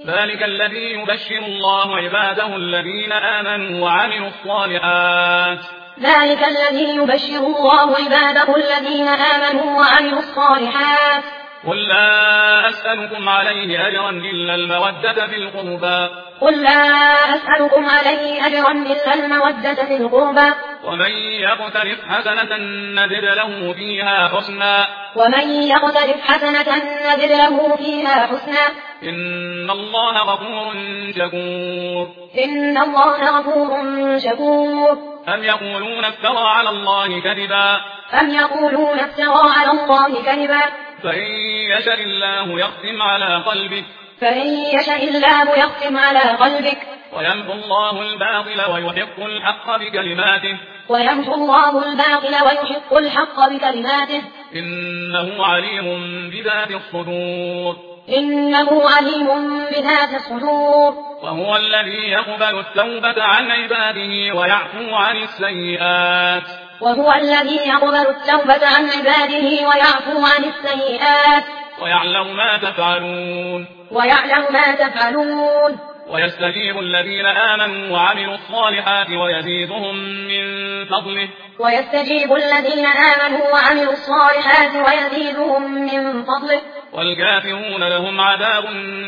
ذلك الذي يبشر الله عباده الذين آمنوا وعملوا الصالحات. ذلك الذي يبشر الله عباده الذين آمنوا وعملوا الصالحات. قل لا أسألكم عليه أجرا إلا المودة في القربى. قل لا أسألكم عليه أجرا إلا المودة في القربى. ومن يقترف حسنة نزد له فيها حسنا. ومن يقترف حسنة نزد له فيها حسنا. إن الله غفور شكور. إن الله غفور شكور. أم يقولون افترى على الله كذبا. أم يقولون افترى على الله كذبا. فإن يشاء الله يختم على قلبك. فإن يشاء الله يختم على قلبك. ويمحو الله الباطل ويحق الحق بكلماته. ويمحو الله الباطل ويحق الحق بكلماته. إنه عليم بذات الصدور. إنه عليم بذات الصدور. وهو الذي يقبل التوبة عن عباده ويعفو عن السيئات. وهو الذي يقبل التوبة عن عباده ويعفو عن السيئات. ويعلم ما تفعلون. ويعلم ما تفعلون. ويستجيب الذين آمنوا وعملوا الصالحات ويزيدهم من فضله. ويستجيب الذين آمنوا وعملوا الصالحات ويزيدهم من فضله. والكافرون لهم عذاب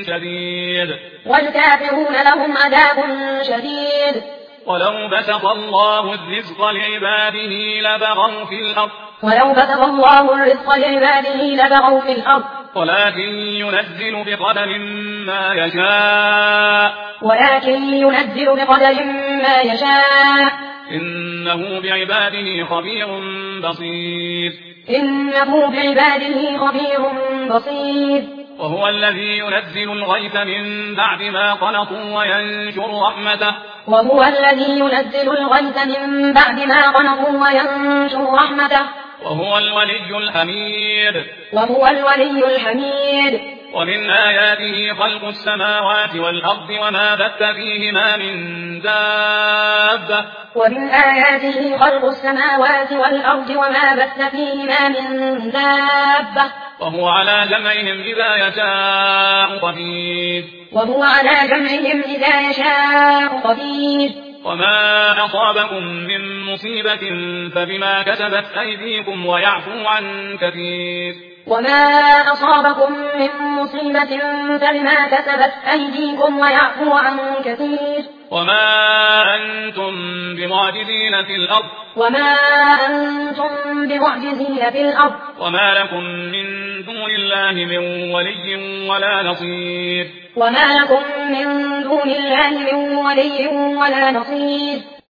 شديد. والكافرون لهم عذاب شديد. ولو بسط الله الرزق لعباده لبغوا في الأرض. ولو بسط الله الرزق لعباده لبغوا في الأرض. ولكن ينزل بقدر ما يشاء. ولكن ينزل بقدر ما يشاء. إنه بعباده خبير بصير. إنه بعباده خبير بصير. وهو الذي ينزل الغيث من بعد ما قنطوا وينشر رحمته. وهو الذي ينزل الغيث من بعد ما قنطوا وينشر رحمته. وهو الولي الحميد. وهو الولي الحميد. ومن آياته خلق السماوات والأرض وما بث فيهما من دابة. ومن آياته خلق السماوات والأرض وما بث فيهما من دابة. وهو على جمعهم إذا يشاء قدير. وهو على جمعهم إذا يشاء قدير. وما أصابكم من مصيبة فبما كسبت أيديكم ويعفو عن كثير. وما أصابكم من مصيبة فبما كسبت أيديكم ويعفو عن كثير. وما أنتم بمعجزين في الأرض. وما أنتم بمعجزين في الأرض. وما لكم من دون الله من ولي ولا نصير. وما لكم من دون الله من ولي ولا نصير.